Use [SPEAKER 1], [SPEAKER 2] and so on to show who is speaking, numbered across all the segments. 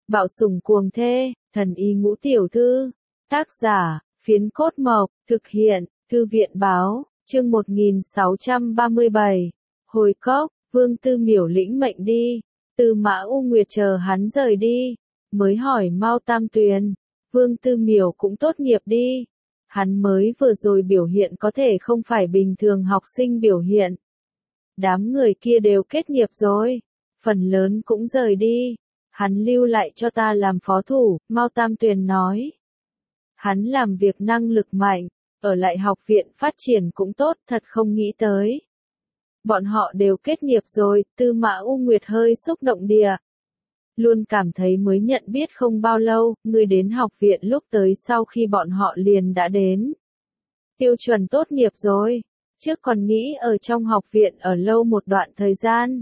[SPEAKER 1] Bạo sủng cuồng thê, thần y ngũ tiểu thư. Tác giả, Phiến Cốt Mộc, thực hiện, Thư viện báo, chương 1637. Hồi cốc, Vương Tư Miểu lĩnh mệnh đi. Tư Mã U Nguyệt chờ hắn rời đi, mới hỏi Mao Tam Tuyền, Vương Tư Miểu cũng tốt nghiệp đi. Hắn mới vừa rồi biểu hiện có thể không phải bình thường học sinh biểu hiện. Đám người kia đều kết nghiệp rồi, phần lớn cũng rời đi. Hắn lưu lại cho ta làm phó thủ, Mao Tam Tuyền nói. Hắn làm việc năng lực mạnh, ở lại học viện phát triển cũng tốt, thật không nghĩ tới. Bọn họ đều kết nghiệp rồi, Tư Mã U Nguyệt hơi xúc động đìa. Luôn cảm thấy mới nhận biết không bao lâu, người đến học viện lúc tới sau khi bọn họ liền đã đến. Tiêu chuẩn tốt nghiệp rồi, trước còn nghĩ ở trong học viện ở lâu một đoạn thời gian.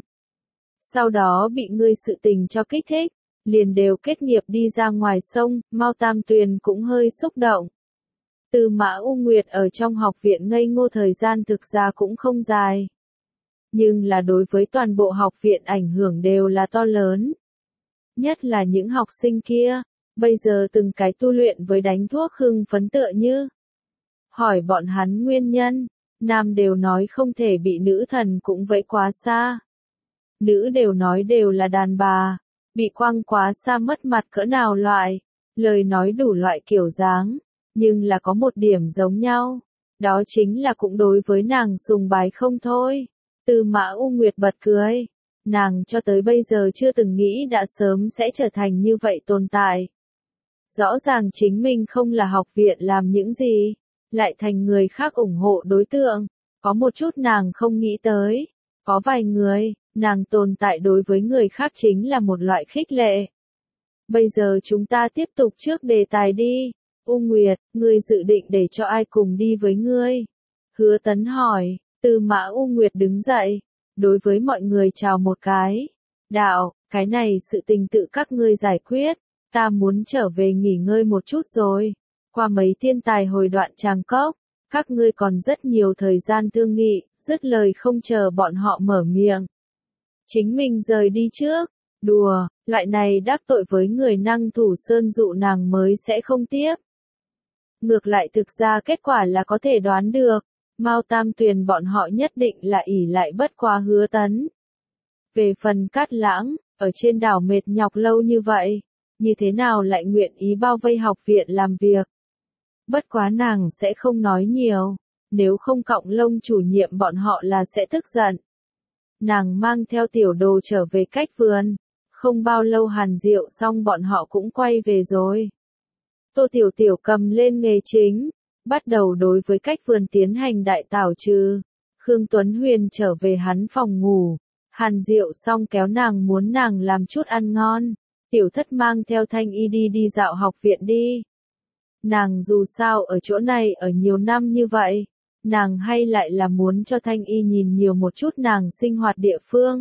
[SPEAKER 1] Sau đó bị ngươi sự tình cho kích thích, liền đều kết nghiệp đi ra ngoài sông, Mao Tam Tuyền cũng hơi xúc động. Tư Mã U Nguyệt ở trong học viện ngây ngô thời gian thực ra cũng không dài. Nhưng là đối với toàn bộ học viện ảnh hưởng đều là to lớn. Nhất là những học sinh kia, bây giờ từng cái tu luyện với đánh thuốc hưng phấn tựa như. Hỏi bọn hắn nguyên nhân, nam đều nói không thể bị nữ thần cũng vẫy quá xa. Nữ đều nói đều là đàn bà, bị quăng quá xa mất mặt cỡ nào loại, lời nói đủ loại kiểu dáng, nhưng là có một điểm giống nhau, đó chính là cũng đối với nàng sùng bái không thôi. Tư Mã U Nguyệt bật cười, nàng cho tới bây giờ chưa từng nghĩ đã sớm sẽ trở thành như vậy tồn tại. Rõ ràng chính mình không là học viện làm những gì, lại thành người khác ủng hộ đối tượng, có một chút nàng không nghĩ tới, có vài người, nàng tồn tại đối với người khác chính là một loại khích lệ. Bây giờ chúng ta tiếp tục trước đề tài đi. U Nguyệt, ngươi dự định để cho ai cùng đi với ngươi? Hứa Tấn hỏi. Tư Mã U Nguyệt đứng dậy, đối với mọi người chào một cái. Đạo, cái này sự tình tự các ngươi giải quyết, ta muốn trở về nghỉ ngơi một chút rồi. Qua mấy thiên tài hồi đoạn Tràng Cốc, các ngươi còn rất nhiều thời gian thương nghị, dứt lời không chờ bọn họ mở miệng. Chính mình rời đi trước, đùa, loại này đắc tội với người năng thủ sơn dụ nàng mới sẽ không tiếp. Ngược lại thực ra kết quả là có thể đoán được, Mao Tam Tuyền bọn họ nhất định là ỷ lại bất quá Hứa Tấn. Về phần Cát Lãng, ở trên đảo mệt nhọc lâu như vậy, như thế nào lại nguyện ý bao vây học viện làm việc. Bất quá nàng sẽ không nói nhiều, nếu không Cọng Lông chủ nhiệm bọn họ là sẽ tức giận. Nàng mang theo tiểu đồ trở về cách vườn, không bao lâu Hàn Diệu xong bọn họ cũng quay về rồi. Tô Tiểu Tiểu cầm lên nghề chính, bắt đầu đối với cách vườn tiến hành đại tảo trừ. Khương Tuấn Huyền trở về hắn phòng ngủ, Hàn Diệu xong kéo nàng muốn nàng làm chút ăn ngon. Tiểu Thất mang theo Thanh Y đi dạo học viện đi. Nàng dù sao ở chỗ này ở nhiều năm như vậy, nàng hay lại là muốn cho Thanh Y nhìn nhiều một chút nàng sinh hoạt địa phương.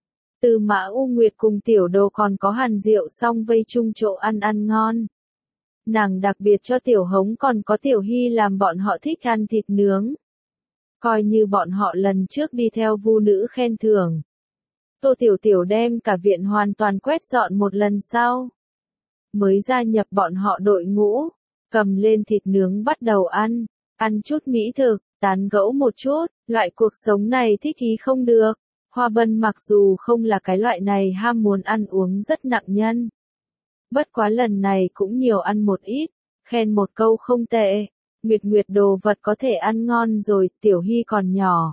[SPEAKER 1] Tư Mã U Nguyệt cùng tiểu đồ còn có Hàn Diệu xong vây chung chỗ ăn ngon. Nàng đặc biệt cho tiểu hống còn có tiểu hy làm bọn họ thích ăn thịt nướng. Coi như bọn họ lần trước đi theo vu nữ khen thưởng. Tô Tiểu Tiểu đem cả viện hoàn toàn quét dọn một lần sau. Mới gia nhập bọn họ đội ngũ, cầm lên thịt nướng bắt đầu ăn chút mỹ thực, tán gẫu một chút, loại cuộc sống này thích ý không được. Hoa Bân mặc dù không là cái loại này ham muốn ăn uống rất nặng nhân. Bất quá lần này cũng nhiều ăn một ít, khen một câu không tệ. Nguyệt Nguyệt đồ vật có thể ăn ngon rồi, Tiểu Hy còn nhỏ.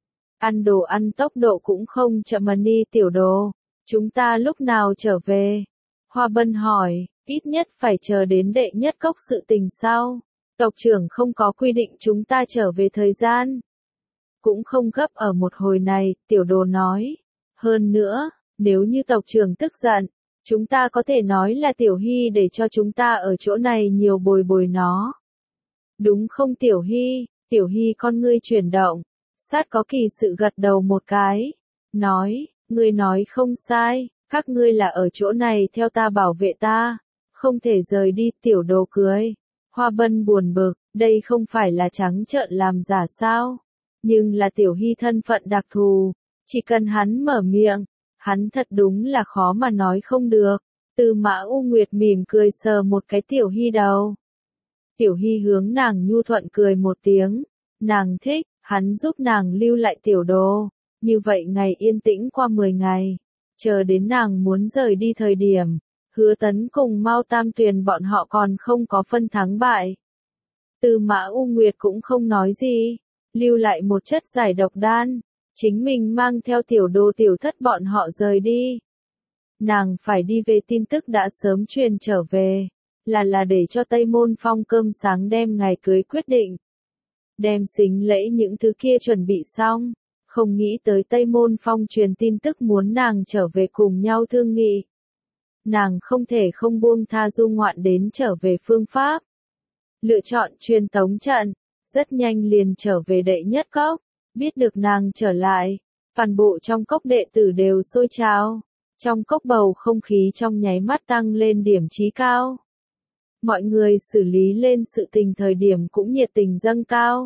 [SPEAKER 1] Ăn đồ ăn tốc độ cũng không chậm mà đi tiểu đồ. Chúng ta lúc nào trở về? Hoa Bân hỏi, ít nhất phải chờ đến đệ nhất cốc sự tình sau. Tộc trưởng không có quy định chúng ta trở về thời gian. Cũng không gấp ở một hồi này, tiểu đồ nói. Hơn nữa, nếu như tộc trưởng tức giận, chúng ta có thể nói là Tiểu Hy để cho chúng ta ở chỗ này nhiều bồi nó. Đúng không Tiểu Hy? Tiểu Hy con ngươi chuyển động. Sát có kỳ sự gật đầu một cái. Nói, ngươi nói không sai, các ngươi là ở chỗ này theo ta bảo vệ ta. Không thể rời đi, tiểu đồ cười. Hoa Bân buồn bực, đây không phải là trắng trợn làm giả sao? Nhưng là Tiểu Hy thân phận đặc thù. Chỉ cần hắn mở miệng, hắn thật đúng là khó mà nói không được. Tư Mã U Nguyệt mỉm cười sờ một cái Tiểu Hy đầu. Tiểu Hy hướng nàng nhu thuận cười một tiếng, nàng thích, hắn giúp nàng lưu lại tiểu đồ, như vậy ngày yên tĩnh qua 10 ngày, chờ đến nàng muốn rời đi thời điểm, Hứa Tấn cùng Mao Tam Tuyền bọn họ còn không có phân thắng bại. Tư Mã U Nguyệt cũng không nói gì, lưu lại một chất giải độc đan, chính mình mang theo tiểu đồ tiểu thất bọn họ rời đi. Nàng phải đi về tin tức đã sớm truyền trở về, là để cho Tây Môn Phong cơm sáng đem ngày cưới quyết định. Đem xính lễ những thứ kia chuẩn bị xong, không nghĩ tới Tây Môn Phong truyền tin tức muốn nàng trở về cùng nhau thương nghị. Nàng không thể không buông tha du ngoạn đến trở về phương pháp. Lựa chọn truyền tống trận, rất nhanh liền trở về đệ nhất cốc, biết được nàng trở lại, toàn bộ trong cốc đệ tử đều sôi trào, trong cốc bầu không khí trong nháy mắt tăng lên điểm chí cao. Mọi người xử lý lên sự tình thời điểm cũng nhiệt tình dâng cao.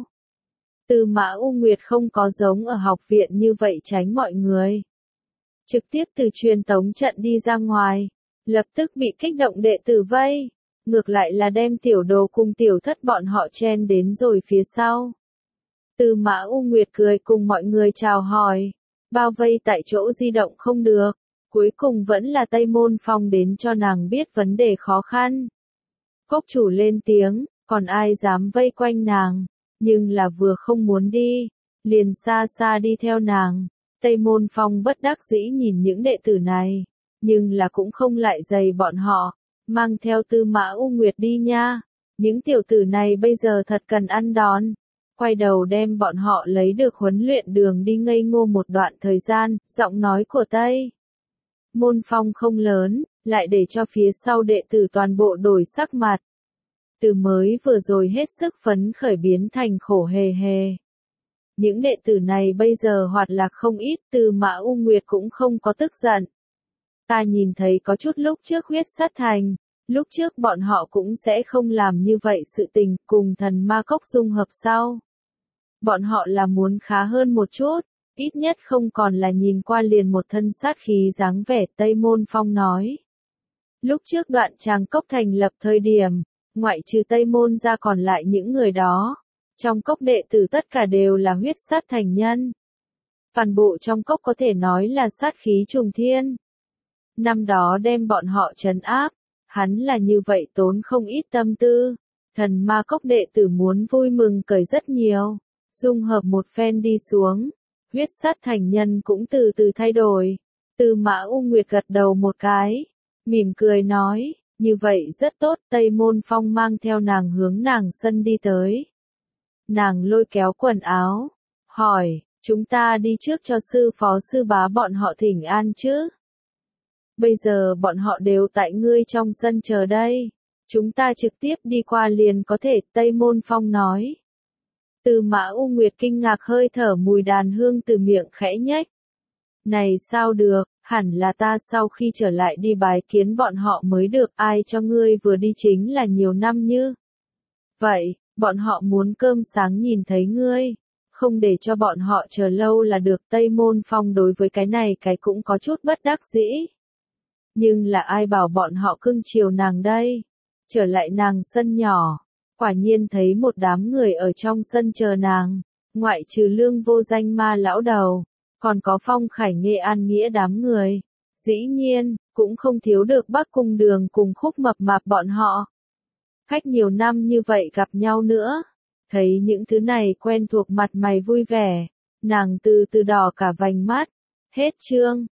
[SPEAKER 1] Tư Mã U Nguyệt không có giống ở học viện như vậy tránh mọi người. Trực tiếp từ truyền tống trận đi ra ngoài, lập tức bị kích động đệ tử vây, ngược lại là đem tiểu đồ cùng tiểu thất bọn họ chen đến rồi phía sau. Tư Mã U Nguyệt cười cùng mọi người chào hỏi, bao vây tại chỗ di động không được, cuối cùng vẫn là Tây Môn Phong đến cho nàng biết vấn đề khó khăn. Cốc chủ lên tiếng, còn ai dám vây quanh nàng, nhưng là vừa không muốn đi, liền xa xa đi theo nàng. Tây Môn Phong bất đắc dĩ nhìn những đệ tử này, nhưng là cũng không lại dày bọn họ, mang theo Tư Mã U Nguyệt đi nha. Những tiểu tử này bây giờ thật cần ăn đòn. Quay đầu đem bọn họ lấy được huấn luyện đường đi ngây ngô một đoạn thời gian, giọng nói của Tây Môn Phong không lớn, lại để cho phía sau đệ tử toàn bộ đổi sắc mặt. Từ mới vừa rồi hết sức phấn khởi biến thành khổ hề hề. Những đệ tử này bây giờ hoạt lạc không ít, Tư Mã U Nguyệt cũng không có tức giận. Ta nhìn thấy có chút lúc trước huyết sát thành, lúc trước bọn họ cũng sẽ không làm như vậy sự tình, cùng thần ma cốc dung hợp sau. Bọn họ là muốn khá hơn một chút, ít nhất không còn là nhìn qua liền một thân sát khí dáng vẻ. Tây Môn Phong nói. Lúc trước đoạn Tràng Cốc thành lập thời điểm, ngoại trừ Tây Môn ra còn lại những người đó, trong cốc đệ tử tất cả đều là huyết sát thành nhân. Toàn bộ trong cốc có thể nói là sát khí trùng thiên. Năm đó đem bọn họ trấn áp, hắn là như vậy tốn không ít tâm tư. Thần ma cốc đệ tử muốn vui mừng cười rất nhiều, dung hợp một phen đi xuống, huyết sát thành nhân cũng từ từ thay đổi. Tư Mã U Nguyệt gật đầu một cái, mỉm cười nói, như vậy rất tốt. Tây Môn Phong mang theo nàng hướng nàng sân đi tới. Nàng lôi kéo quần áo, hỏi, chúng ta đi trước cho sư phó sư bá bọn họ thỉnh an chứ? Bây giờ bọn họ đều tại ngươi trong sân chờ đây, chúng ta trực tiếp đi qua liền có thể. Tây Môn Phong nói. Tư Mã U Nguyệt kinh ngạc hơi thở mùi đàn hương từ miệng khẽ nhếch. Này sao được, hẳn là ta sau khi trở lại đi bái kiến bọn họ mới được, ai cho ngươi vừa đi chính là nhiều năm như. Vậy, bọn họ muốn cơm sáng nhìn thấy ngươi, không để cho bọn họ chờ lâu là được. Tây Môn Phong đối với cái này cái cũng có chút bất đắc dĩ. Nhưng là ai bảo bọn họ cưng chiều nàng đây, trở lại nàng sân nhỏ. Quả nhiên thấy một đám người ở trong sân chờ nàng, ngoại trừ Lương Vô Danh Ma lão đầu, còn có Phong Khải Nghệ An Nghĩa đám người. Dĩ nhiên, cũng không thiếu được Bắc Cung Đường cùng Khúc Mập Mạp bọn họ. Khách nhiều năm như vậy gặp nhau nữa, thấy những thứ này quen thuộc mặt mày vui vẻ, nàng từ từ đỏ cả vành mắt. Hết chương.